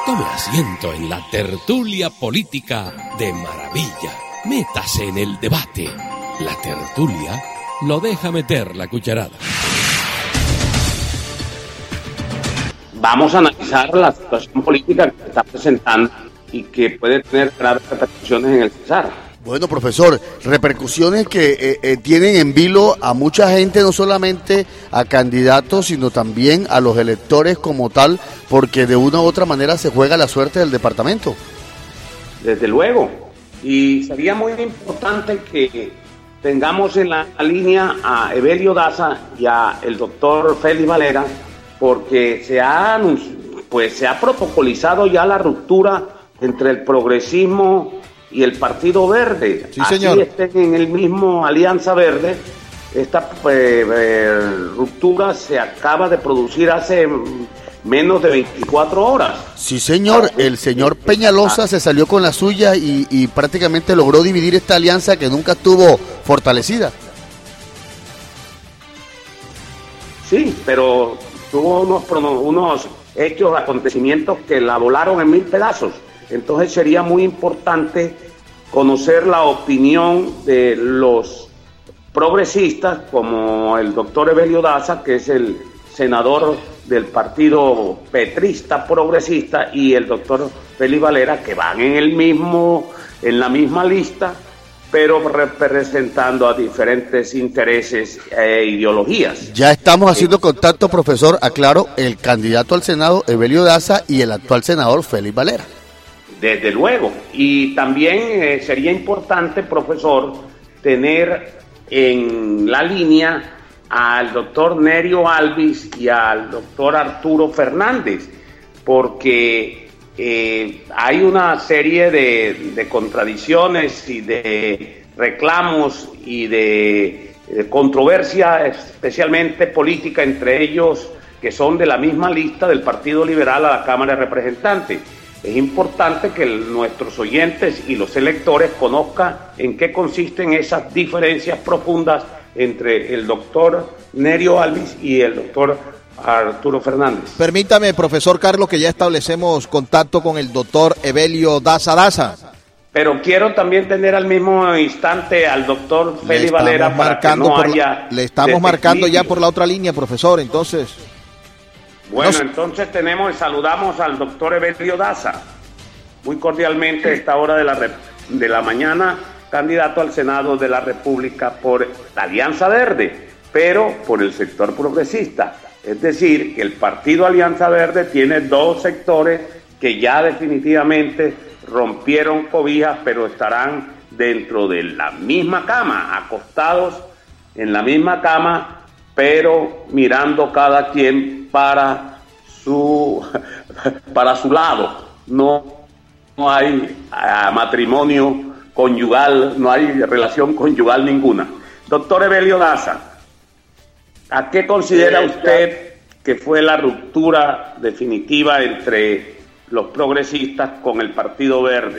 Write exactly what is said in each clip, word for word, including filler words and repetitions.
Tome asiento en la tertulia política de Maravilla. Métase en el debate. La tertulia lo deja meter la cucharada. Vamos a analizar la situación política que se está presentando y que puede tener graves repercusiones en el Cesar. Bueno, profesor, repercusiones que eh, eh, tienen en vilo a mucha gente, no solamente a candidatos, sino también a los electores como tal, porque de una u otra manera se juega la suerte del departamento. Desde luego, y sería muy importante que tengamos en la línea a Evelio Daza y a el doctor Félix Valera, porque se ha, pues, se ha protocolizado ya la ruptura entre el progresismo y el Partido Verde. Sí, señor. Así estén en el mismo Alianza Verde. Esta eh, eh, ruptura se acaba de producir hace menos de veinticuatro horas. Sí, señor. El señor Peñalosa se salió con la suya y, y prácticamente logró dividir esta alianza que nunca estuvo fortalecida. Sí, pero tuvo unos, unos hechos, acontecimientos que la volaron en mil pedazos. Entonces sería muy importante conocer la opinión de los progresistas, como el doctor Evelio Daza, que es el senador del partido petrista progresista, y el doctor Félix Valera, que van en el mismo, en la misma lista, pero representando a diferentes intereses e ideologías. Ya estamos haciendo contacto, profesor, aclaro, el candidato al Senado, Evelio Daza, y el actual senador, Félix Valera. Desde luego, y también eh, sería importante, profesor, tener en la línea al doctor Nerio Alvis y al doctor Arturo Fernández, porque eh, hay una serie de, de contradicciones y de reclamos y de, de controversia, especialmente política, entre ellos que son de la misma lista del Partido Liberal a la Cámara de Representantes. Es importante que nuestros oyentes y los electores conozcan en qué consisten esas diferencias profundas entre el doctor Nerio Alvis y el doctor Arturo Fernández. Permítame, profesor Carlos, que ya establecemos contacto con el doctor Evelio Daza Daza. Pero quiero también tener al mismo instante al doctor Félix Valera para que no haya... Le estamos marcando ya por la otra línea, profesor, entonces... Bueno, no, entonces tenemos y saludamos al doctor Evelio Daza, muy cordialmente a esta hora de la, de la mañana, candidato al Senado de la República por la Alianza Verde, pero por el sector progresista. Es decir, que el partido Alianza Verde tiene dos sectores que ya definitivamente rompieron cobijas, pero estarán dentro de la misma cama, acostados en la misma cama, pero mirando cada quien para su para su lado. No, no hay uh, matrimonio conyugal, no hay relación conyugal ninguna. Doctor Evelio Daza, ¿a qué considera usted que fue la ruptura definitiva entre los progresistas con el Partido Verde?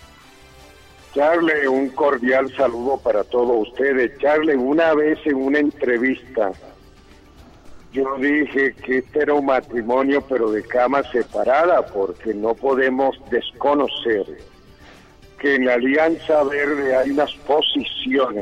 Charle, un cordial saludo para todos ustedes. Charle, una vez en una entrevista yo dije que este era un matrimonio pero de cama separada, porque no podemos desconocer que en la Alianza Verde hay unas posiciones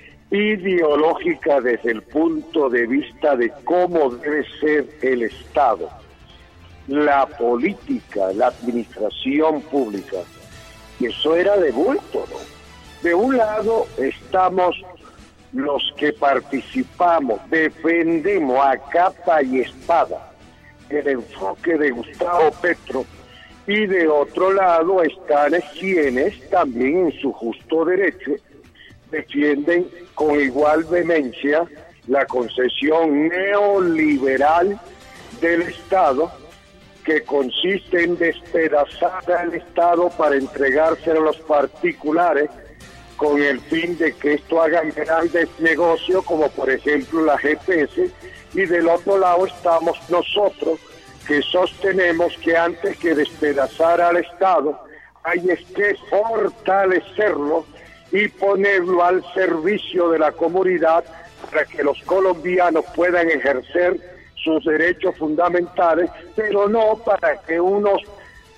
ideológicas desde el punto de vista de cómo debe ser el Estado, la política, la administración pública. Y eso era de bulto, ¿no? De un lado estamos los que participamos, defendemos a capa y espada el enfoque de Gustavo Petro, y de otro lado están quienes también en su justo derecho defienden con igual vehemencia la concesión neoliberal del Estado, que consiste en despedazar al Estado para entregárselo a los particulares con el fin de que esto hagan grandes negocios, como por ejemplo la G P S, y del otro lado estamos nosotros, que sostenemos que antes que despedazar al Estado hay que fortalecerlo y ponerlo al servicio de la comunidad para que los colombianos puedan ejercer sus derechos fundamentales, pero no para que unos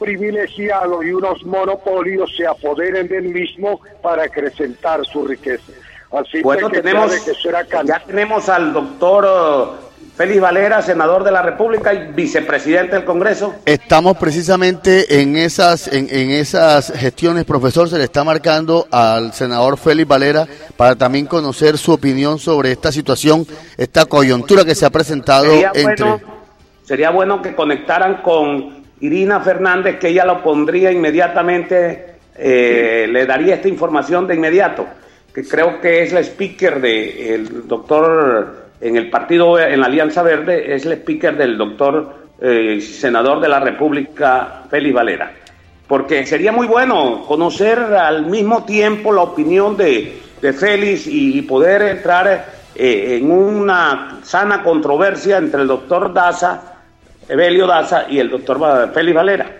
privilegiados y unos monopolios se apoderen del mismo para acrecentar su riqueza. Así bueno, que tenemos, que será ya tenemos al doctor Félix Valera, senador de la República y vicepresidente del Congreso. Estamos precisamente en esas en, en esas gestiones, profesor. Se le está marcando al senador Félix Valera para también conocer su opinión sobre esta situación, esta coyuntura que se ha presentado sería entre... Bueno, sería bueno que conectaran con Irina Fernández, que ella lo pondría inmediatamente, eh, le daría esta información de inmediato, que creo que es la speaker del doctor... en el partido, en la Alianza Verde, es el speaker del doctor eh, senador de la República, Félix Valera. Porque sería muy bueno conocer al mismo tiempo la opinión de, de Félix y, y poder entrar eh, en una sana controversia entre el doctor Daza, Evelio Daza, y el doctor Félix Valera.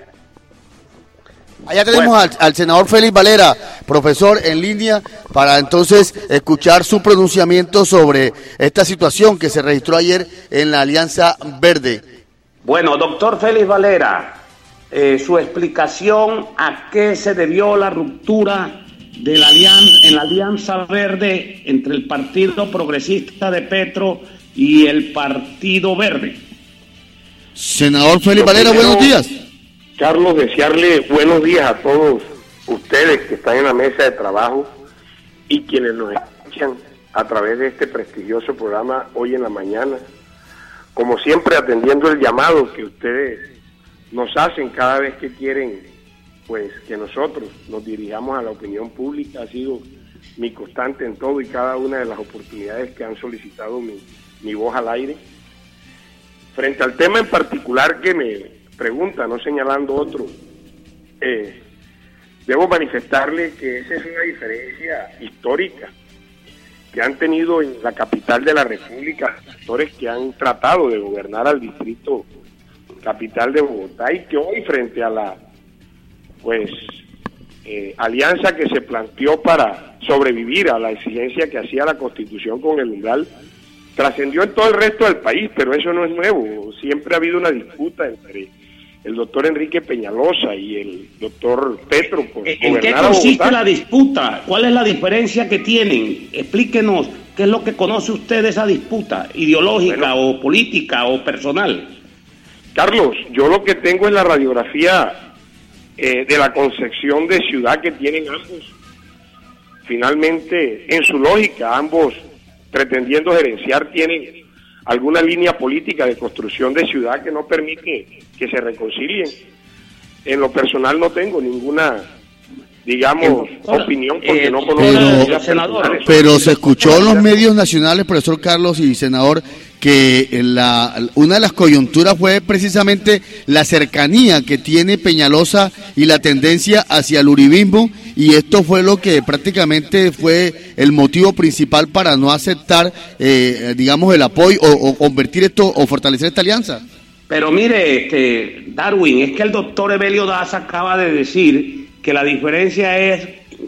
Allá tenemos Bueno. al, al senador Félix Valera, profesor, en línea, para entonces escuchar su pronunciamiento sobre esta situación que se registró ayer en la Alianza Verde. Bueno, doctor Félix Valera, eh, su explicación a qué se debió la ruptura de la alianza, en la Alianza Verde entre el Partido Progresista de Petro y el Partido Verde. Senador Félix Valera, primero, buenos días. Carlos, desearle buenos días a todos ustedes que están en la mesa de trabajo y quienes nos escuchan a través de este prestigioso programa hoy en la mañana. Como siempre, atendiendo el llamado que ustedes nos hacen cada vez que quieren, pues, que nosotros nos dirijamos a la opinión pública. Ha sido mi constante en todo y cada una de las oportunidades que han solicitado mi, mi voz al aire. Frente al tema en particular que me pregunta, no señalando otro, eh, debo manifestarle que esa es una diferencia histórica que han tenido en la capital de la República sectores que han tratado de gobernar al distrito capital de Bogotá y que hoy, frente a la pues eh, alianza que se planteó para sobrevivir a la exigencia que hacía la Constitución con el umbral, trascendió en todo el resto del país, pero eso no es nuevo. Siempre ha habido una disputa entre el doctor Enrique Peñalosa y el doctor Petro por ¿En gobernar qué a consiste Bogotá. la disputa? ¿Cuál es la diferencia que tienen? Explíquenos qué es lo que conoce usted de esa disputa, ideológica Bueno. o política o personal. Carlos, yo lo que tengo es la radiografía eh, de la concepción de ciudad que tienen ambos. Finalmente, en su lógica, ambos pretendiendo gerenciar tienen alguna línea política de construcción de ciudad que no permite que se reconcilien. En lo personal no tengo ninguna, digamos, Ahora, opinión porque eh, no pero, conozco las ideas senador, personales. Pero se escuchó en los medios nacionales, profesor Carlos y senador, que la, una de las coyunturas fue precisamente la cercanía que tiene Peñalosa y la tendencia hacia el uribismo, y esto fue lo que prácticamente fue el motivo principal para no aceptar, eh, digamos, el apoyo o, o convertir esto o fortalecer esta alianza. Pero mire, este, Darwin, es que el doctor Evelio Daza acaba de decir que la diferencia es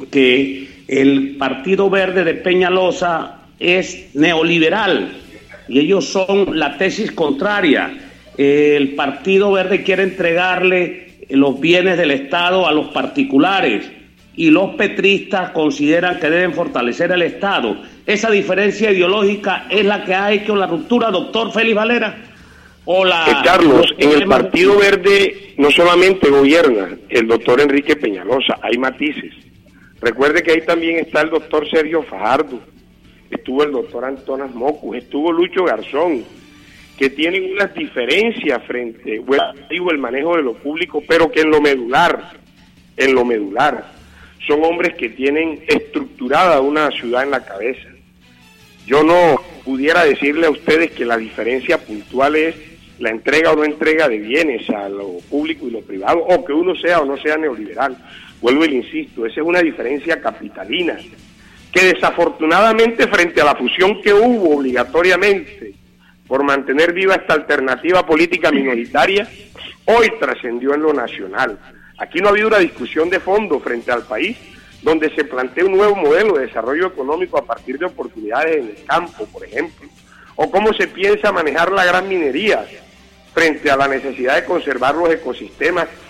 que el Partido Verde de Peñalosa es neoliberal y ellos son la tesis contraria. El Partido Verde quiere entregarle los bienes del Estado a los particulares y los petristas consideran que deben fortalecer el Estado. Esa diferencia ideológica es la que ha hecho la ruptura, doctor Félix Valera. O la, Eh, Carlos, en el Partido Verde no solamente gobierna el doctor Enrique Peñalosa, hay matices. Recuerde que ahí también está el doctor Sergio Fajardo, estuvo el doctor Antonas Mocus, estuvo Lucho Garzón, que tienen unas diferencias frente, bueno, digo, el manejo de lo público, pero que en lo medular, en lo medular, son hombres que tienen estructurada una ciudad en la cabeza. Yo no pudiera decirle a ustedes que la diferencia puntual es la entrega o no entrega de bienes a lo público y lo privado, o que uno sea o no sea neoliberal. Vuelvo y le insisto, esa es una diferencia capitalina, que desafortunadamente frente a la fusión que hubo obligatoriamente por mantener viva esta alternativa política minoritaria, hoy trascendió en lo nacional. Aquí no ha habido una discusión de fondo frente al país, donde se plantea un nuevo modelo de desarrollo económico a partir de oportunidades en el campo, por ejemplo, o cómo se piensa manejar la gran minería frente a la necesidad de conservar los ecosistemas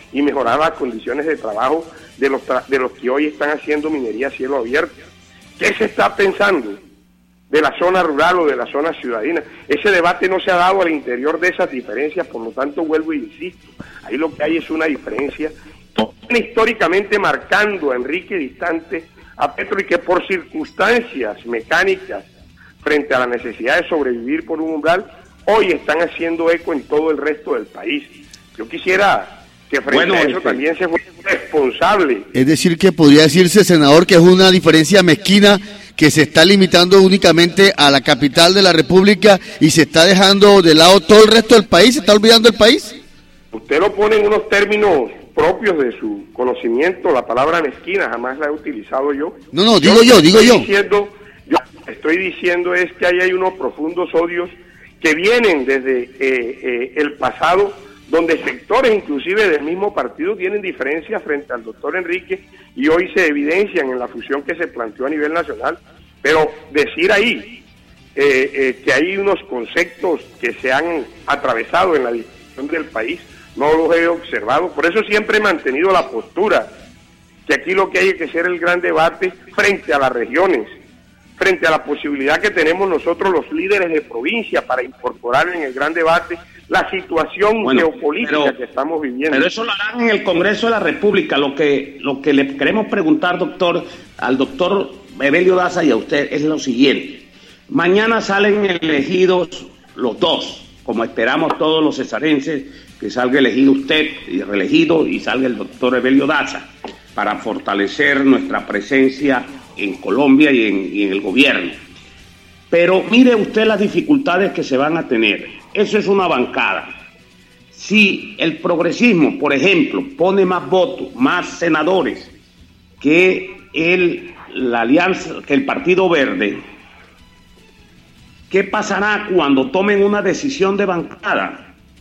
y mejorar las condiciones de trabajo de los, tra- de los que hoy están haciendo minería a cielo abierto. ¿Qué se está pensando de la zona rural o de la zona ciudadana? Ese debate no se ha dado al interior de esas diferencias, por lo tanto vuelvo e insisto, ahí lo que hay es una diferencia históricamente marcando a Enrique distante a Petro, y que por circunstancias mecánicas frente a la necesidad de sobrevivir por un umbral, hoy están haciendo eco en todo el resto del país. Yo quisiera que frente bueno, a eso este... también se fuera responsable. Es decir, que podría decirse, senador, que es una diferencia mezquina que se está limitando únicamente a la capital de la República y se está dejando de lado todo el resto del país, se está olvidando el país. Usted lo pone en unos términos propios de su conocimiento, la palabra mezquina jamás la he utilizado yo. No, no, digo yo, yo digo yo. Diciendo, yo estoy diciendo es que ahí hay unos profundos odios que vienen desde eh, eh, el pasado, donde sectores inclusive del mismo partido tienen diferencias frente al doctor Enrique y hoy se evidencian en la fusión que se planteó a nivel nacional. Pero decir ahí eh, eh, que hay unos conceptos que se han atravesado en la discusión del país, no los he observado. Por eso siempre he mantenido la postura que aquí lo que hay es que hacer el gran debate frente a las regiones, frente a la posibilidad que tenemos nosotros los líderes de provincia para incorporar en el gran debate la situación bueno, geopolítica pero, que estamos viviendo. Pero eso lo harán en el Congreso de la República. Lo que lo que le queremos preguntar, doctor, al doctor Evelio Daza y a usted es lo siguiente. Mañana salen elegidos los dos, como esperamos todos los cesarenses, que salga elegido usted y reelegido y salga el doctor Evelio Daza, para fortalecer nuestra presencia en Colombia y en, y en el gobierno. Pero mire usted las dificultades que se van a tener. Eso es una bancada. Si el progresismo, por ejemplo, pone más votos, más senadores que el, la alianza, que el Partido Verde, ¿qué pasará cuando tomen una decisión de bancada?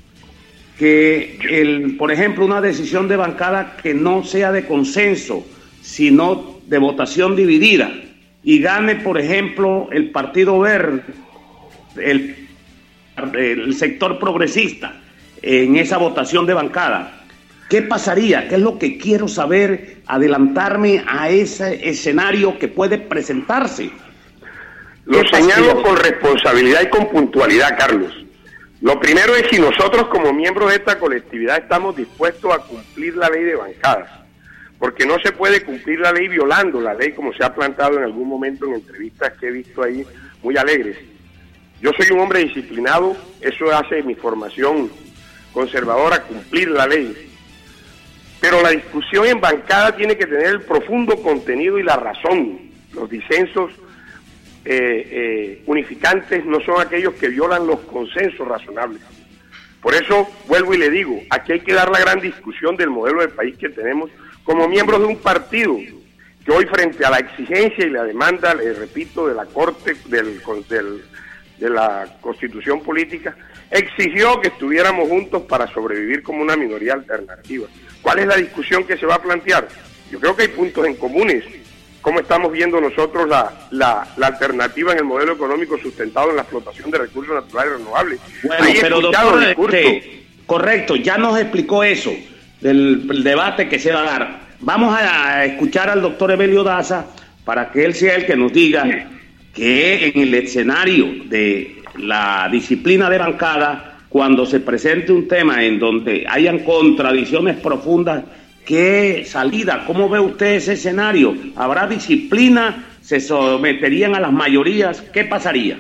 Que, el, por ejemplo, una decisión de bancada que no sea de consenso, sino de votación dividida, y gane, por ejemplo, el Partido Verde, el, el sector progresista, en esa votación de bancada. ¿Qué pasaría? ¿Qué es lo que quiero saber? Adelantarme a ese escenario que puede presentarse. Lo señalo con responsabilidad y con puntualidad, Carlos. Lo primero es si nosotros como miembros de esta colectividad estamos dispuestos a cumplir la ley de bancadas, porque no se puede cumplir la ley violando la ley, como se ha planteado en algún momento en entrevistas que he visto ahí muy alegres. Yo soy un hombre disciplinado, eso hace mi formación conservadora, cumplir la ley. Pero la discusión en bancada tiene que tener el profundo contenido y la razón. Los disensos eh, eh, unificantes no son aquellos que violan los consensos razonables. Por eso vuelvo y le digo, aquí hay que dar la gran discusión del modelo de país que tenemos como miembros de un partido que hoy, frente a la exigencia y la demanda, le repito, de la Corte, del, del, de la Constitución Política, exigió que estuviéramos juntos para sobrevivir como una minoría alternativa. ¿Cuál es la discusión que se va a plantear? Yo creo que hay puntos en comunes. ¿Cómo estamos viendo nosotros la, la, la alternativa en el modelo económico sustentado en la explotación de recursos naturales renovables? Bueno, pero doctor, este, correcto, ya nos explicó eso, del, del debate que se va a dar. Vamos a escuchar al doctor Evelio Daza para que él sea el que nos diga que en el escenario de la disciplina de bancada, cuando se presente un tema en donde hayan contradicciones profundas, ¿qué salida? ¿Cómo ve usted ese escenario? ¿Habrá disciplina? ¿Se someterían a las mayorías? ¿Qué pasaría?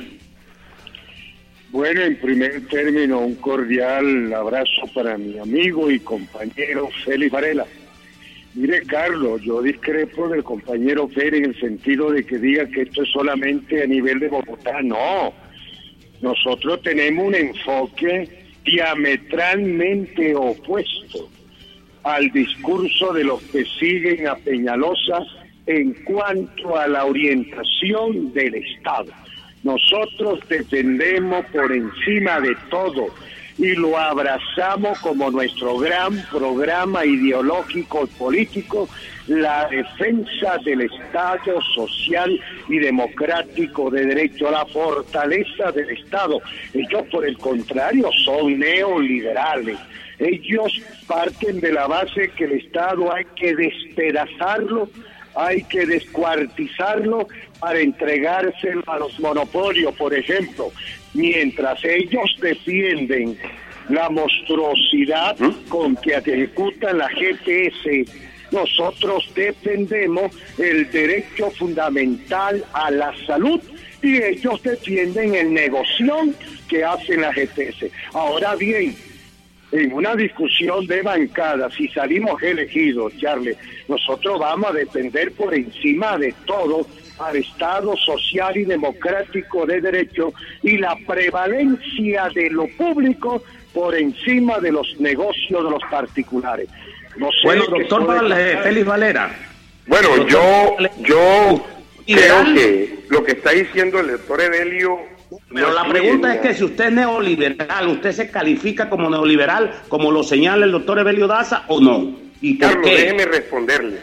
Bueno, en primer término, un cordial abrazo para mi amigo y compañero Félix Varela. Mire, Carlos, yo discrepo del compañero Félix en el sentido de que diga que esto es solamente a nivel de Bogotá. No, nosotros tenemos un enfoque diametralmente opuesto al discurso de los que siguen a Peñalosa en cuanto a la orientación del Estado. Nosotros defendemos por encima de todo y lo abrazamos como nuestro gran programa ideológico y político, la defensa del Estado social y democrático de derecho, la fortaleza del Estado. Ellos, por el contrario, son neoliberales. Ellos parten de la base que el Estado hay que despedazarlo, hay que descuartizarlo para entregárselo a los monopolios, por ejemplo, mientras ellos defienden la monstruosidad con que ejecutan la G P S, nosotros defendemos el derecho fundamental a la salud y ellos defienden el negocio que hacen la G P S. Ahora bien, en una discusión de bancada, si salimos elegidos, Charles, nosotros vamos a defender por encima de todo al Estado social y democrático de derecho y la prevalencia de lo público por encima de los negocios de los particulares. No sé, bueno, doctor Val, Félix Valera. Bueno, doctor, yo, yo creo que lo que está diciendo el doctor Evelio... Pero la pregunta es que si usted es neoliberal, ¿usted se califica como neoliberal, como lo señala el doctor Evelio Daza, o no? ¿Y por Carlos, qué? déjeme responderle.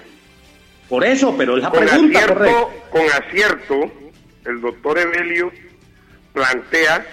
Por eso, pero es la con pregunta, acierto, correcto. Con acierto, el doctor Evelio plantea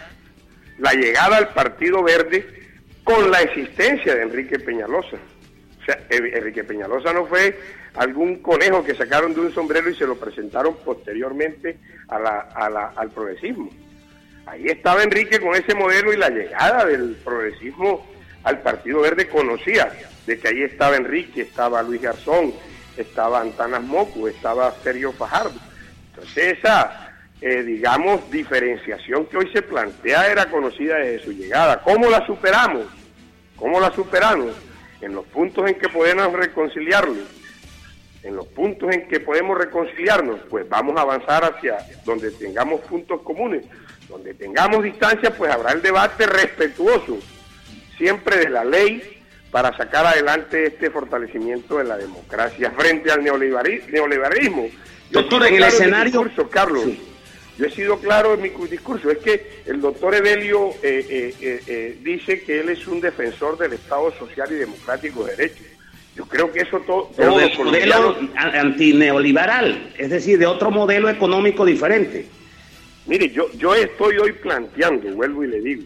la llegada al Partido Verde con la existencia de Enrique Peñalosa. O sea, Enrique Peñalosa no fue algún conejo que sacaron de un sombrero y se lo presentaron posteriormente a la, a la, al progresismo. Ahí estaba Enrique con ese modelo y la llegada del progresismo al Partido Verde conocía de que ahí estaba Enrique, estaba Luis Garzón, estaba Antanas Moco, estaba Sergio Fajardo. Entonces esa, eh, digamos, diferenciación que hoy se plantea era conocida desde su llegada. ¿Cómo la superamos? ¿Cómo la superamos? En los puntos en que podemos reconciliarnos, en los puntos en que podemos reconciliarnos, pues vamos a avanzar hacia donde tengamos puntos comunes. Donde tengamos distancia, pues habrá el debate respetuoso, siempre de la ley, para sacar adelante este fortalecimiento de la democracia frente al neoliberalismo. Yo Doctor, en el escenario... En discurso, Carlos, sí. Yo he sido claro en mi discurso, es que el doctor Evelio eh, eh, eh, eh, dice que él es un defensor del Estado social y democrático de derecho. Yo creo que eso todo... Pero todo del modelo antineoliberal, es decir, de otro modelo económico diferente. Mire, yo, yo estoy hoy planteando, vuelvo y le digo,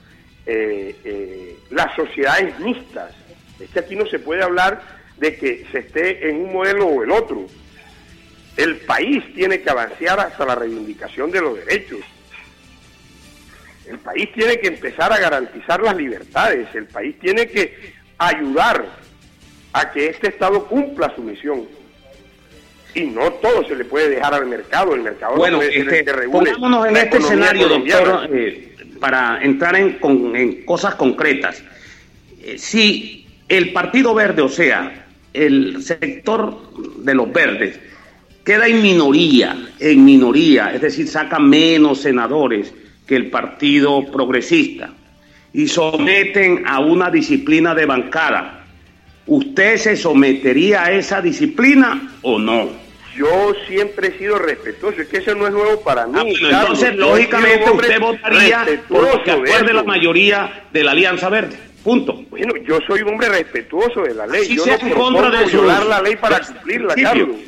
eh, eh, las sociedades mixtas. Es que aquí no se puede hablar de que se esté en un modelo o el otro. El país tiene que avanzar hasta la reivindicación de los derechos. El país tiene que empezar a garantizar las libertades. El país tiene que ayudar a que este Estado cumpla su misión. Y no todo se le puede dejar al mercado. El mercado bueno, no puede este, ser el que regule. Pongámonos en este escenario, doctor, eh, para entrar en, con, en cosas concretas. Eh, si el Partido Verde, o sea, el sector de los verdes, queda en minoría, en minoría, es decir, saca menos senadores que el Partido Progresista, y someten a una disciplina de bancada, ¿usted se sometería a esa disciplina o no? Yo siempre he sido respetuoso, es que eso no es nuevo para mí. Ah, bueno, entonces, lógicamente, usted votaría por lo que acuerde la mayoría de la Alianza Verde. Punto. Bueno, yo soy un hombre respetuoso de la ley. Así yo no propongo contra de violar sus... la ley para cumplirla, Carlos.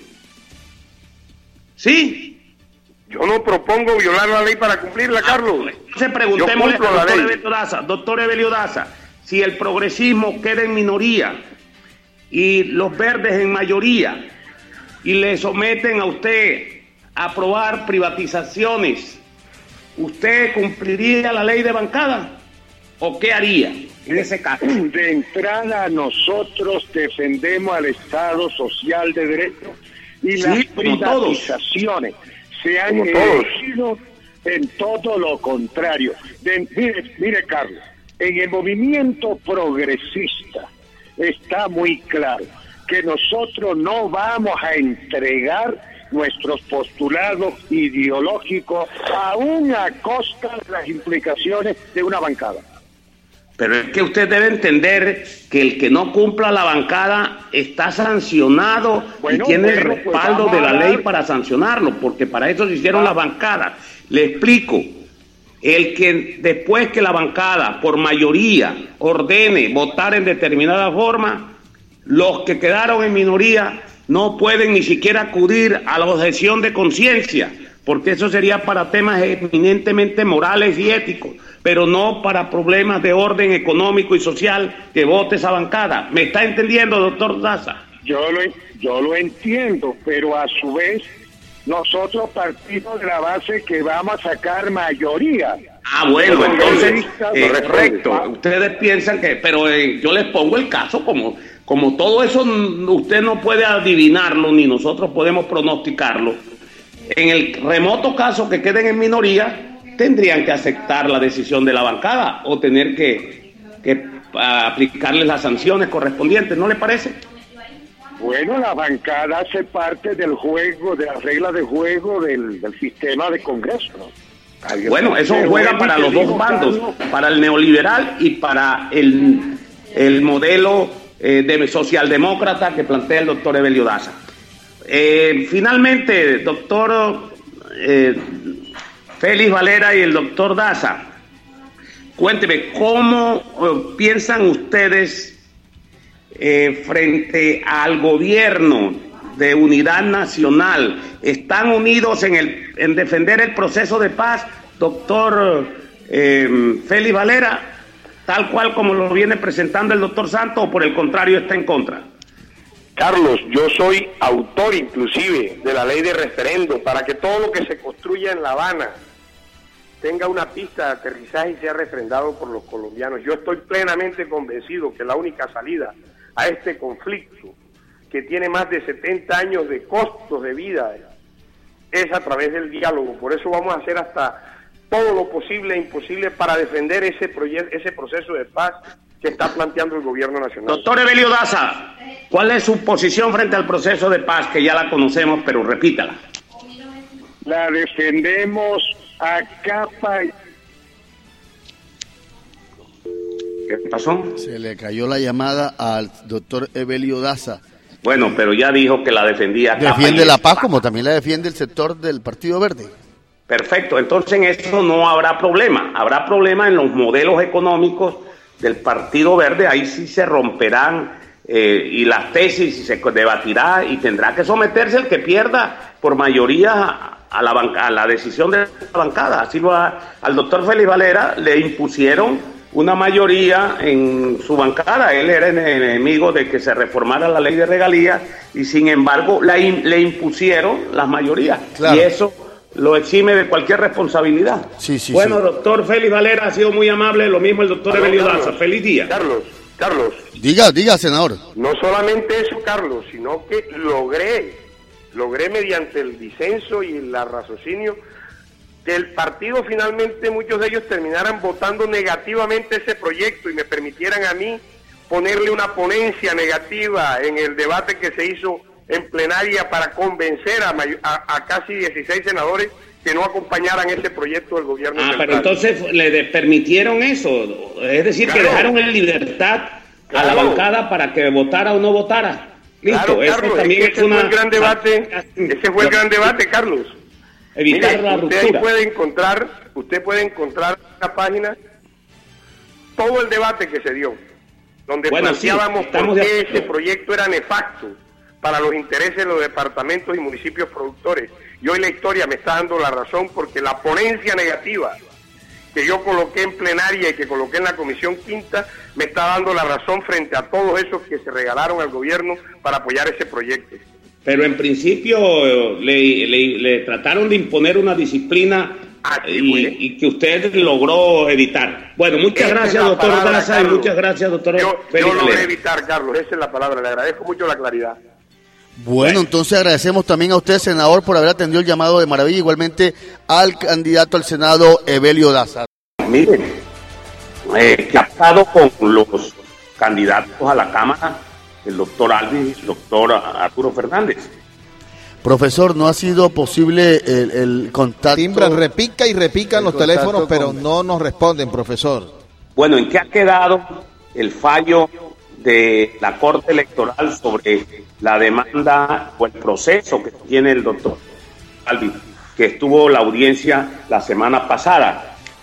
¿Sí? Yo no propongo violar la ley para cumplirla, Carlos. Ah, entonces preguntémosle al doctor Evelio Daza, doctor Evelio Daza, si el progresismo queda en minoría y los verdes en mayoría, y le someten a usted a aprobar privatizaciones, ¿usted cumpliría la ley de bancada? ¿O qué haría en ese caso? De entrada, nosotros defendemos al Estado social de derecho y sí, las privatizaciones se han elegido en todo lo contrario. De, mire, mire, Carlos, en el movimiento progresista está muy claro que nosotros no vamos a entregar nuestros postulados ideológicos aún a costa de las implicaciones de una bancada. Pero es que usted debe entender que el que no cumpla la bancada está sancionado bueno, y tiene bueno, el respaldo pues de la ley para sancionarlo, porque para eso se hicieron ah. las bancadas. Le explico. el que después que la bancada por mayoría ordene votar en determinada forma, los que quedaron en minoría no pueden ni siquiera acudir a la objeción de conciencia, porque eso sería para temas eminentemente morales y éticos, pero no para problemas de orden económico y social que vote esa bancada. ¿Me está entendiendo, doctor Daza? Yo lo, yo lo entiendo, pero a su vez nosotros partimos de la base que vamos a sacar mayoría. Ah, bueno, entonces, eh, correcto, ustedes piensan que, pero eh, yo les pongo el caso como, como todo eso usted no puede adivinarlo, ni nosotros podemos pronosticarlo. En el remoto caso que queden en minoría, tendrían que aceptar la decisión de la bancada o tener que, que aplicarles las sanciones correspondientes, ¿no le parece? Bueno, la bancada hace parte del juego, de las reglas de juego del, del sistema de Congreso, ¿no? Bueno, eso juega para los dos bandos, para el neoliberal y para el, el modelo eh, de socialdemócrata que plantea el doctor Evelio Daza. Eh, finalmente, doctor eh, Félix Valera y el doctor Daza, cuénteme, ¿cómo eh, piensan ustedes eh, frente al gobierno de unidad nacional? ¿Están unidos en, el, en defender el proceso de paz, doctor eh, Félix Valera, tal cual como lo viene presentando el doctor Santos, o por el contrario está en contra? Carlos, yo soy autor inclusive de la ley de referendo para que todo lo que se construya en La Habana tenga una pista de aterrizaje y sea refrendado por los colombianos. Yo estoy plenamente convencido que la única salida a este conflicto, que tiene más de setenta años de costos de vida, es a través del diálogo. Por eso vamos a hacer hasta todo lo posible e imposible para defender ese proyecto, ese proceso de paz que está planteando el gobierno nacional. Doctor Evelio Daza, ¿cuál es su posición frente al proceso de paz, que ya la conocemos, pero repítala? La defendemos a capa y... ¿Qué pasó? Se le cayó la llamada al doctor Evelio Daza. Bueno, pero ya dijo que la defendía. Defiende la paz, como también la defiende el sector del Partido Verde. Perfecto, entonces en eso no habrá problema. Habrá problema en los modelos económicos del Partido Verde. Ahí sí se romperán eh, y las tesis se debatirá y tendrá que someterse el que pierda por mayoría a la, banca, a la decisión de la bancada. Así lo ha, al doctor Félix Valera le impusieron una mayoría en su bancada. Él era enemigo de que se reformara la ley de regalías y sin embargo la, le impusieron las mayorías. Claro. Y eso lo exime de cualquier responsabilidad. Sí, sí, bueno, sí. Doctor Félix Valera ha sido muy amable, lo mismo el doctor Evelio Daza. Feliz día. Carlos, Carlos. Diga, diga, senador. No solamente eso, Carlos, sino que logré, logré mediante el disenso y el raciocinio que el partido finalmente, muchos de ellos terminaran votando negativamente ese proyecto y me permitieran a mí ponerle una ponencia negativa en el debate que se hizo en plenaria para convencer a, a, a casi dieciséis senadores que no acompañaran ese proyecto del gobierno ah, central. Pero entonces le de, permitieron eso, es decir, claro, que dejaron en libertad claro. a la bancada para que votara o no votara. Listo, claro, Carlos, también es es una... fue el gran debate, ese fue el gran debate, Carlos. Evitar Mire, la usted ruptura. Ahí puede encontrar, usted puede encontrar en la página todo el debate que se dio, donde bueno, planteábamos sí, por qué de... ese proyecto era nefasto para los intereses de los departamentos y municipios productores. Y hoy la historia me está dando la razón porque la ponencia negativa que yo coloqué en plenaria y que coloqué en la Comisión Quinta me está dando la razón frente a todos esos que se regalaron al gobierno para apoyar ese proyecto. Pero en principio le, le, le trataron de imponer una disciplina y, y que usted logró evitar. Bueno, muchas esa gracias, doctor Daza, y muchas gracias, doctor Yo, Félix yo logré Valera. evitar, Carlos, esa es la palabra, le agradezco mucho la claridad. Bueno, bueno, entonces agradecemos también a usted, senador, por haber atendido el llamado de Maravilla, igualmente al candidato al Senado, Evelio Daza. Miren, eh, ¿qué ha pasado con los candidatos a la Cámara? El doctor Alvis, el doctor Arturo Fernández. Profesor, no ha sido posible el, el contacto. Timbran, repica y repican los teléfonos, pero con... no nos responden, profesor. Bueno, ¿en qué ha quedado el fallo de la Corte Electoral sobre la demanda o el proceso que tiene el doctor Alvis, que estuvo la audiencia la semana pasada?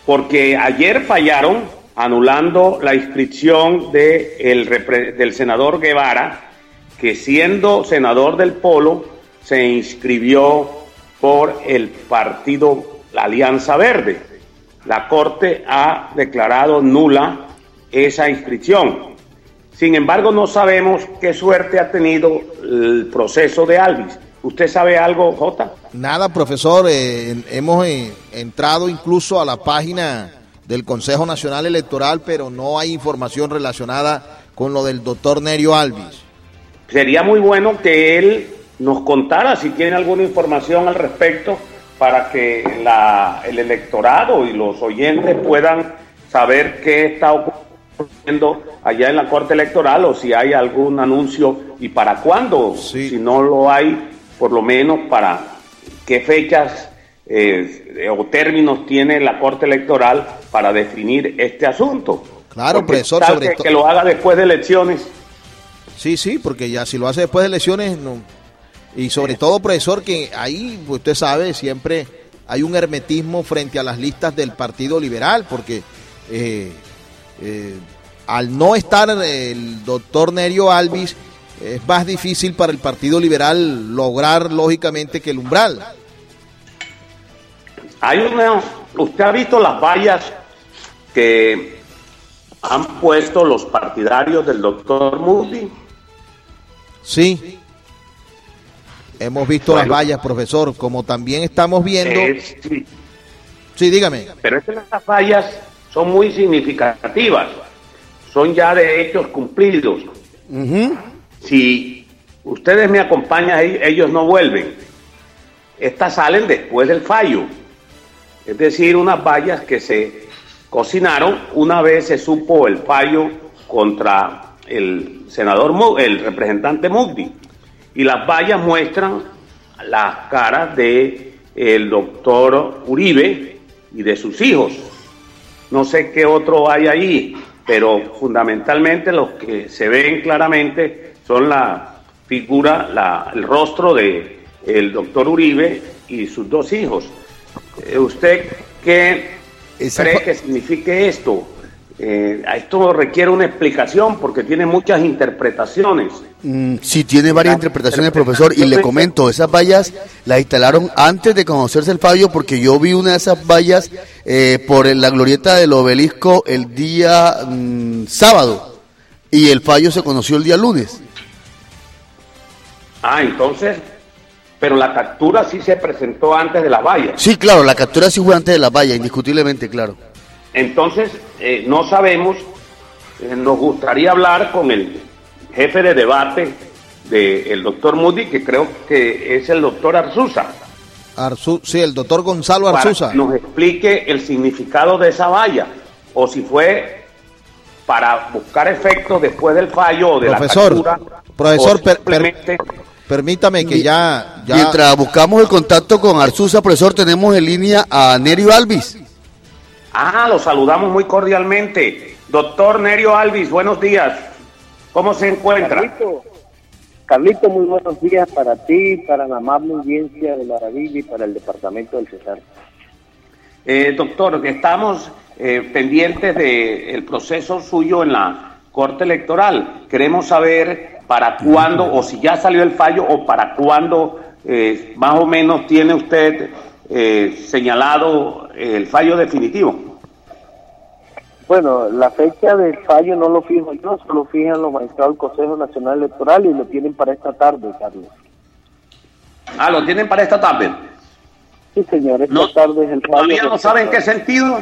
porque ayer fallaron anulando la inscripción de el, del senador Guevara, que siendo senador del Polo, se inscribió por el partido la Alianza Verde. La Corte ha declarado nula esa inscripción. Sin embargo, no sabemos qué suerte ha tenido el proceso de Alvis. ¿Usted sabe algo, Jota? Nada, profesor. Eh, hemos eh, entrado incluso a la página del Consejo Nacional Electoral, pero no hay información relacionada con lo del doctor Nerio Alvis. Sería muy bueno que él nos contara si tiene alguna información al respecto para que la, el electorado y los oyentes puedan saber qué está ocurriendo allá en la Corte Electoral o si hay algún anuncio y para cuándo, sí. Si no lo hay, por lo menos para qué fechas eh, o términos tiene la Corte Electoral para definir este asunto. Claro, porque profesor, tal sobre que, que lo haga después de elecciones. Sí, sí, porque ya si lo hace después de elecciones, no. Y sobre todo, profesor, que ahí, usted sabe, siempre hay un hermetismo frente a las listas del Partido Liberal, porque eh, eh, al no estar el doctor Nerio Alvis, es más difícil para el Partido Liberal lograr, lógicamente, que el umbral. Hay una, usted ha visto las vallas que han puesto los partidarios del doctor Moody. Sí. Hemos visto bueno, las vallas, profesor, como también estamos viendo... Eh, sí. sí, dígame. Pero estas vallas son muy significativas, son ya de hechos cumplidos. Uh-huh. Si ustedes me acompañan, ellos no vuelven. Estas salen después del fallo. Es decir, unas vallas que se cocinaron una vez se supo el fallo contra el senador, el representante Mugdi. Y las vallas muestran las caras de el doctor Uribe y de sus hijos. No sé qué otro hay ahí, pero fundamentalmente los que se ven claramente son la figura, la, el rostro de el doctor Uribe y sus dos hijos. ¿Usted qué Esa cree que signifique esto? Eh, esto requiere una explicación porque tiene muchas interpretaciones. Mm, sí, tiene varias interpretaciones, profesor, y le comento, esas vallas las instalaron antes de conocerse el fallo, porque yo vi una de esas vallas eh, por la glorieta del obelisco el día mm, sábado, y el fallo se conoció el día lunes. Ah, entonces, pero la captura sí se presentó antes de las vallas. Sí, claro, la captura sí fue antes de las vallas, indiscutiblemente, claro. Entonces, eh, no sabemos, eh, nos gustaría hablar con el jefe de debate del doctor Moody, que creo que es el doctor Arzuza. Arzu, sí, el doctor Gonzalo Arzuza. Para que nos explique el significado de esa valla, o si fue para buscar efectos después del fallo o de profesor, la captura. Profesor, per, per, permítame que ya, ya... Mientras buscamos el contacto con Arzuza, profesor, tenemos en línea a Nerio Alvis. Ah, lo saludamos muy cordialmente. Doctor Nerio Alvis, buenos días. ¿Cómo se encuentra? Carlito, Carlito, muy buenos días para ti, para la amable audiencia de Maravilla y para el departamento del Cesar. Eh, doctor, estamos eh, pendientes del proceso suyo en la Corte Electoral. Queremos saber para cuándo, o si ya salió el fallo, o para cuándo eh, más o menos tiene usted eh, señalado el fallo definitivo. Bueno, la fecha del fallo no lo fijo yo, solo fijan los magistrados del Consejo Nacional Electoral y lo tienen para esta tarde, Carlos. Ah, ¿lo tienen para esta tarde? Sí, señor, esta no, tarde es el fallo. ¿Todavía no saben qué sentido?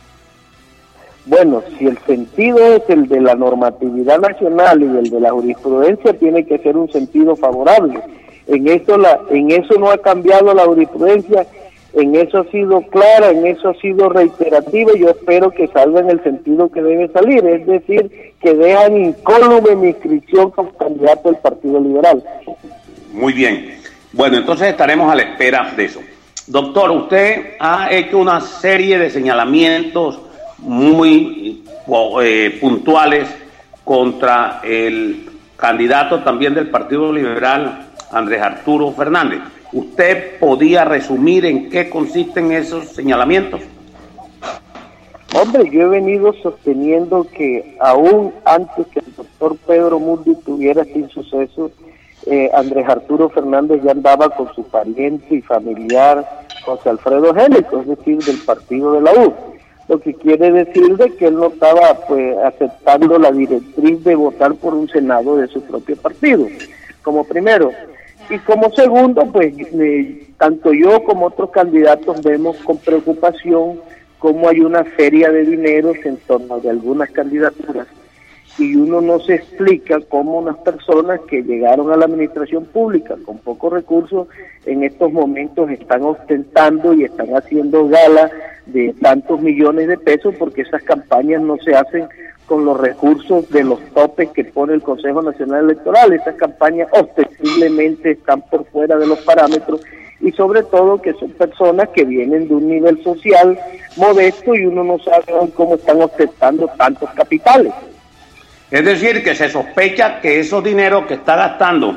Bueno, si el sentido es el de la normatividad nacional y el de la jurisprudencia, tiene que ser un sentido favorable. En eso, la, en eso no ha cambiado la jurisprudencia. En eso ha sido clara, en eso ha sido reiterativa y yo espero que salga en el sentido que debe salir, es decir, que dejan incólume mi inscripción como candidato del Partido Liberal. Muy bien. Bueno, entonces estaremos a la espera de eso. Doctor, usted ha hecho una serie de señalamientos muy eh, puntuales contra el candidato también del Partido Liberal, Andrés Arturo Fernández. ¿Usted podía resumir en qué consisten esos señalamientos? Hombre, yo he venido sosteniendo que aún antes que el doctor Pedro Mundi tuviera este insuceso, eh, Andrés Arturo Fernández ya andaba con su pariente y familiar José Alfredo Génico, es decir, del partido de la U. Lo que quiere decir de que él no estaba pues aceptando la directriz de votar por un senado de su propio partido, como primero. Y como segundo, pues eh, tanto yo como otros candidatos vemos con preocupación cómo hay una feria de dineros en torno de algunas candidaturas y uno no se explica cómo unas personas que llegaron a la administración pública con pocos recursos en estos momentos están ostentando y están haciendo gala de tantos millones de pesos, porque esas campañas no se hacen con los recursos de los topes que pone el Consejo Nacional Electoral. Esas campañas ostensiblemente están por fuera de los parámetros y sobre todo que son personas que vienen de un nivel social modesto y uno no sabe cómo están ostentando tantos capitales. Es decir, que se sospecha que esos dineros que está gastando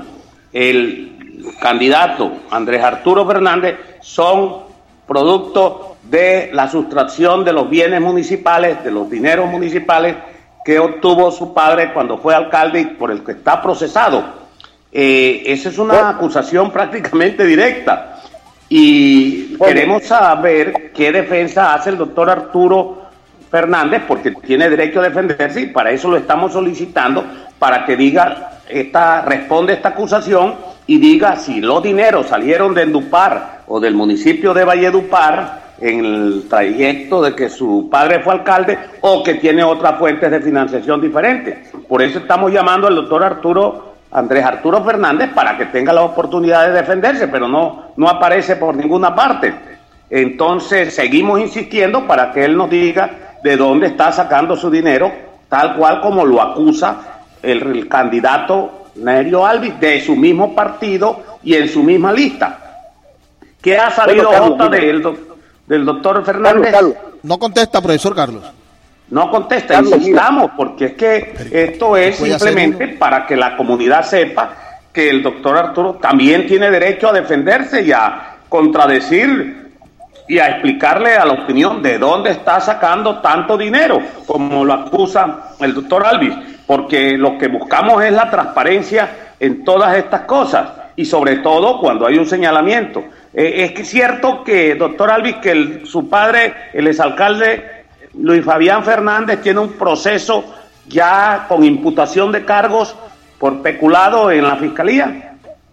el candidato Andrés Arturo Fernández son producto de la sustracción de los bienes municipales, de los dineros municipales que obtuvo su padre cuando fue alcalde y por el que está procesado. Eh, esa es una acusación prácticamente directa y bueno, queremos saber qué defensa hace el doctor Arturo Fernández, porque tiene derecho a defenderse y para eso lo estamos solicitando, para que diga, esta responde esta acusación y diga si los dineros salieron de Endupar o del municipio de Valledupar en el trayecto de que su padre fue alcalde o que tiene otras fuentes de financiación diferentes. Por eso estamos llamando al doctor Arturo, Andrés Arturo Fernández, para que tenga la oportunidad de defenderse, pero no, no aparece por ninguna parte. Entonces seguimos insistiendo para que él nos diga de dónde está sacando su dinero, tal cual como lo acusa el, el candidato Nerio Alvis, de su mismo partido y en su misma lista. ¿Qué ha salido bueno, Jota del, do, del doctor Fernández? Carlos, Carlos. No contesta, profesor Carlos. No contesta, Carlos, insistamos, mira. porque es que esto es simplemente para que la comunidad sepa que el doctor Arturo también tiene derecho a defenderse y a contradecir y a explicarle a la opinión de dónde está sacando tanto dinero, como lo acusa el doctor Alvis, porque lo que buscamos es la transparencia en todas estas cosas, y sobre todo cuando hay un señalamiento. Eh, es que es cierto que, doctor Alvis, que el, su padre, el exalcalde Luis Fabián Fernández, tiene un proceso ya con imputación de cargos por peculado en la Fiscalía.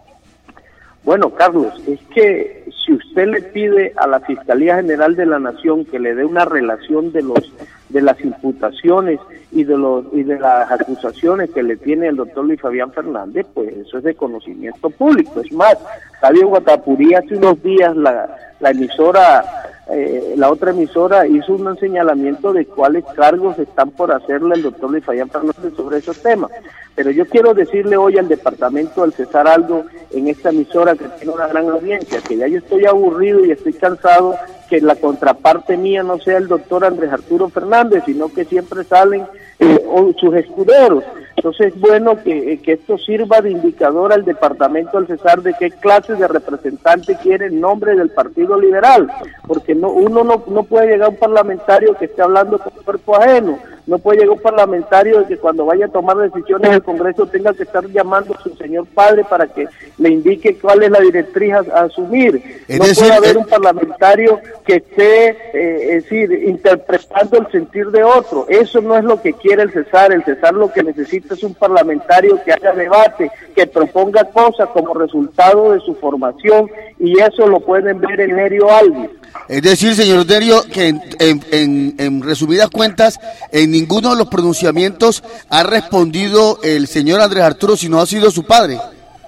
Bueno, Carlos, es que si usted le pide a la Fiscalía General de la Nación que le dé una relación de los de las imputaciones y de los y de las acusaciones que le tiene el doctor Luis Fabián Fernández, pues eso es de conocimiento público. Es más, Radio Guatapurí hace unos días la, la emisora, eh, la otra emisora hizo un señalamiento de cuáles cargos están por hacerle el doctor Luis Fabián Fernández sobre esos temas. Pero yo quiero decirle hoy al departamento del Cesar algo en esta emisora que tiene una gran audiencia, que ya yo estoy aburrido y estoy cansado que la contraparte mía no sea el doctor Andrés Arturo Fernández, sino que siempre salen eh, sus escuderos. Entonces es bueno que, que esto sirva de indicador al departamento del Cesar de qué clase de representante quiere en nombre del Partido Liberal, porque no uno no, no puede llegar a un parlamentario que esté hablando con cuerpo ajeno, no puede llegar un parlamentario que cuando vaya a tomar decisiones en el Congreso tenga que estar llamando a su señor padre para que le indique cuál es la directriz a, a asumir. Es no decir, puede haber eh... un parlamentario que esté, eh, es decir, interpretando el sentir de otro. Eso no es lo que quiere el Cesar. El Cesar lo que necesita es un parlamentario que haga debate, que proponga cosas como resultado de su formación, y eso lo pueden ver en Nerio Alvis. Es decir, señor Nerio, que en, en, en, en resumidas cuentas, en ninguno de los pronunciamientos ha respondido el señor Andrés Arturo, si no ha sido su padre.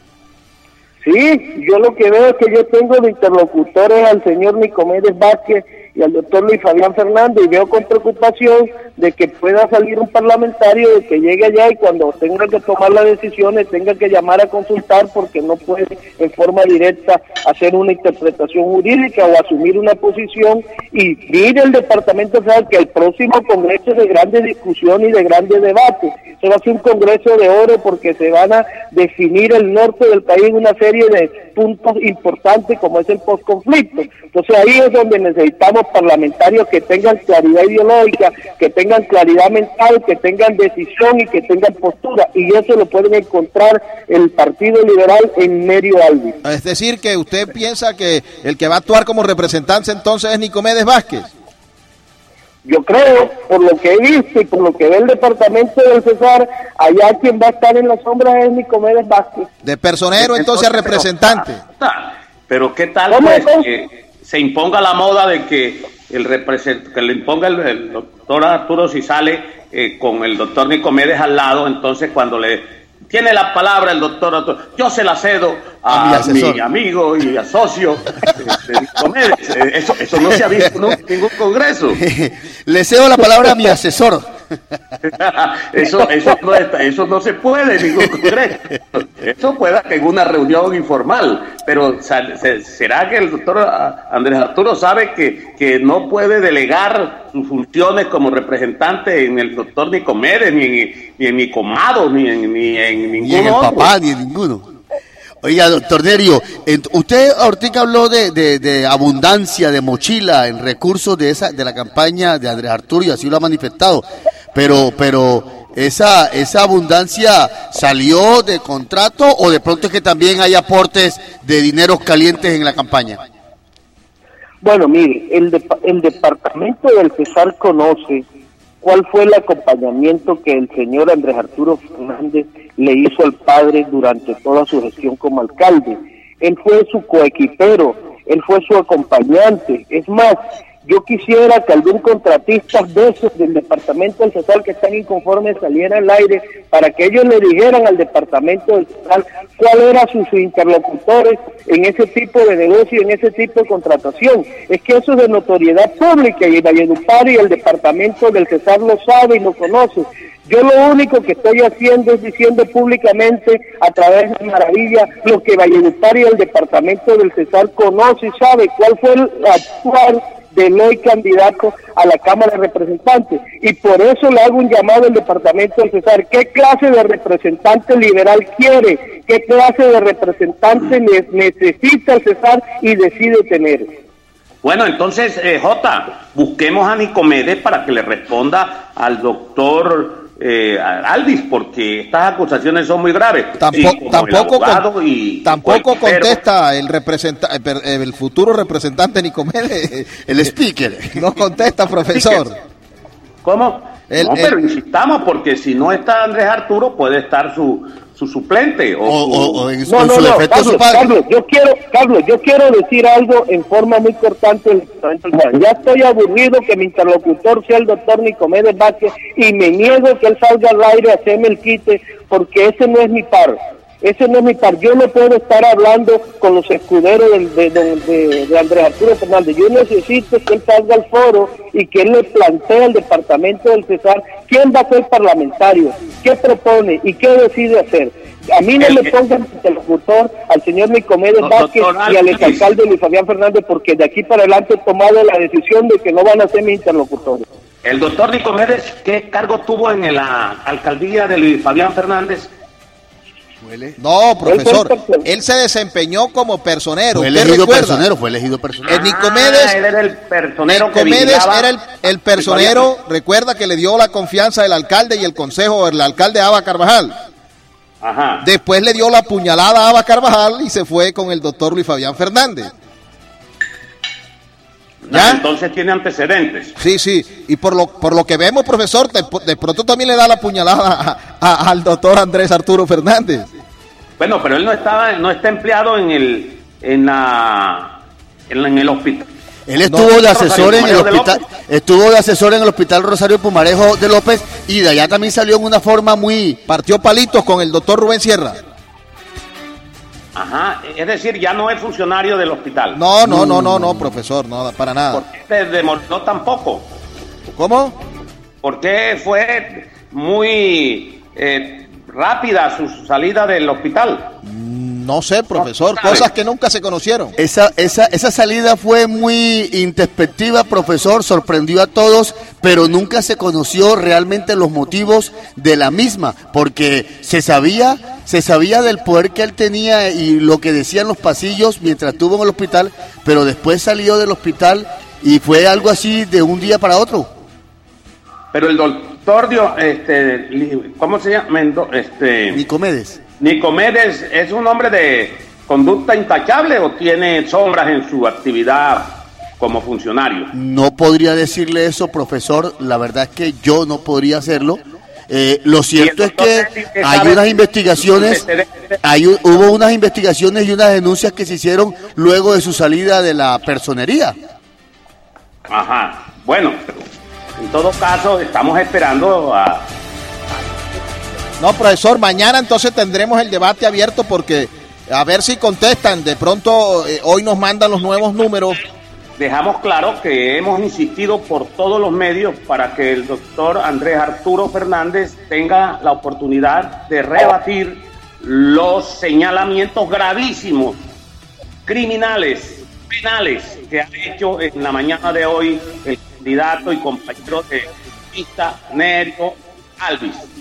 Sí, yo lo que veo es que yo tengo de interlocutores al señor Nicomedes Vázquez y al doctor Luis Fabián Fernández, y veo con preocupación de que pueda salir un parlamentario, de que llegue allá y cuando tenga que tomar las decisiones tenga que llamar a consultar, porque no puede en forma directa hacer una interpretación jurídica o asumir una posición. Y mire el departamento, sabe que el próximo congreso es de grandes discusiones y de grandes debates. Se va a hacer un congreso de oro porque se van a definir el norte del país en una serie de puntos importantes como es el posconflicto. Entonces ahí es donde necesitamos parlamentarios que tengan claridad ideológica, que tengan claridad mental, que tengan decisión y que tengan postura, y eso lo pueden encontrar el Partido Liberal en Nerio Alvis. Es decir, que usted piensa que el que va a actuar como representante entonces es Nicomedes Vázquez. Yo creo, por lo que he visto y por lo que ve el departamento del Cesar, allá quien va a estar en la sombra es Nicomedes Vázquez. De personero entonces a representante. Pero, pero ¿qué tal pues que se imponga la moda de que el represent que le imponga el, el doctor Arturo si sale eh, con el doctor Nicomedes al lado, entonces cuando le tiene la palabra el doctor Arturo, yo se la cedo a, a mi, mi amigo y a socio de, de Nicomedes. Eso, eso no se ha visto en ningún congreso. Le cedo la palabra a mi asesor. eso, eso, no está, eso no se puede en ningún congreso. Eso puede que en una reunión informal, pero ¿será que el doctor Andrés Arturo sabe que, que no puede delegar sus funciones como representante en el doctor Nicomedes, ni en, ni en Nicomado, ni en, ni en ninguno ni en el otro? papá, ni en ninguno? Oiga, doctor Nerio, usted ahorita habló de, de, de abundancia, de mochila en recursos de esa de la campaña de Andrés Arturo y así lo ha manifestado, pero pero esa esa abundancia salió de contrato o de pronto es que también hay aportes de dineros calientes en la campaña. Bueno, mire, el, de, el departamento del Cesar conoce cuál fue el acompañamiento que el señor Andrés Arturo Fernández le hizo al padre durante toda su gestión como alcalde. Él fue su coequipero, él fue su acompañante. Es más, yo quisiera que algún contratista de esos del departamento del Cesar que están inconformes saliera al aire para que ellos le dijeran al departamento del Cesar cuál eran sus interlocutores en ese tipo de negocio, en ese tipo de contratación. Es que eso es de notoriedad pública y Valledupar y el departamento del Cesar lo sabe y lo conoce. Yo lo único que estoy haciendo es diciendo públicamente a través de Maravilla lo que Valledupar y el departamento del Cesar conoce y sabe cuál fue el actual del hoy candidato a la Cámara de Representantes, y por eso le hago un llamado al departamento del Cesar. ¿Qué clase de representante liberal quiere? ¿Qué clase de representante ne- necesita el Cesar y decide tener? Bueno, entonces, eh, Jota, busquemos a Nicomedes para que le responda al doctor eh, Alvis, porque estas acusaciones son muy graves. Tampoco, sí, tampoco, con, y, tampoco contesta el representa, el futuro representante Nicomedes. El speaker. No contesta, profesor. ¿Cómo? El, no, el, pero insistamos, porque si no está Andrés Arturo, puede estar su su suplente o, o, su... o, o en, no, en no, su no, defecto Carlos, su padre. Carlos, yo quiero, Carlos, yo quiero decir algo en forma muy cortante. Ya estoy aburrido que mi interlocutor sea el doctor Nicomedes Vázquez y me niego que él salga al aire a hacerme el quite, porque ese no es mi par. Ese no es mi par. Yo no puedo estar hablando con los escuderos de, de, de, de, de Andrés Arturo Fernández. Yo necesito que él salga al foro y que él le plantee al departamento del Cesar quién va a ser parlamentario, qué propone y qué decide hacer. A mí no el, me pongan interlocutor al señor Nicomedes no, Vázquez y al exalcalde Luis Fabián Fernández, porque de aquí para adelante he tomado la decisión de que no van a ser mis interlocutores. El doctor Nicomedes, ¿qué cargo tuvo en la alcaldía de Luis Fabián Fernández? No, profesor, él, él se desempeñó como personero. Fue elegido personero, fue elegido personero. El Nicomedes, ah, él era el personero Nicomedes que era el, el personero, recuerda que le dio la confianza del alcalde y el consejo del alcalde Aba Carvajal. Ajá. Después le dio la puñalada a Aba Carvajal y se fue con el doctor Luis Fabián Fernández. ¿Ya? Entonces tiene antecedentes. Sí, sí, y por lo por lo que vemos, profesor, de, de pronto también le da la puñalada a, a, al doctor Andrés Arturo Fernández. Bueno, pero él no estaba, no está empleado en el, en la, en, en el hospital. Él estuvo no, de asesor en el hospital, estuvo de asesor en el hospital Rosario Pumarejo de López y de allá también salió en una forma muy... Partió palitos con el doctor Rubén Sierra. Ajá, es decir, ya no es funcionario del hospital. No, no, no, no, no, profesor, no, para nada. ¿Por qué se demoró tampoco? ¿Cómo? Porque fue muy eh, rápida su salida del hospital. No sé, profesor, no, cosas que nunca se conocieron. Esa, esa, esa salida fue muy introspectiva, profesor, sorprendió a todos, pero nunca se conoció realmente los motivos de la misma, porque se sabía, se sabía del poder que él tenía y lo que decían los pasillos mientras estuvo en el hospital, pero después salió del hospital y fue algo así de un día para otro. Pero el doctor, dio, este, ¿cómo se llama? Mendo, este, Nicomedes. Nicomedes, ¿es un hombre de conducta intachable o tiene sombras en su actividad como funcionario? No podría decirle eso, profesor, la verdad es que yo no podría hacerlo. Eh, lo cierto es que hay unas investigaciones, hay, hubo unas investigaciones y unas denuncias que se hicieron luego de su salida de la personería. Ajá, bueno, en todo caso estamos esperando a... No, profesor, mañana entonces tendremos el debate abierto porque a ver si contestan, de pronto eh, hoy nos mandan los nuevos números. Dejamos claro que hemos insistido por todos los medios para que el doctor Andrés Arturo Fernández tenga la oportunidad de rebatir los señalamientos gravísimos, criminales, penales, que ha hecho en la mañana de hoy el candidato y compañero de lista Nerio Alvis.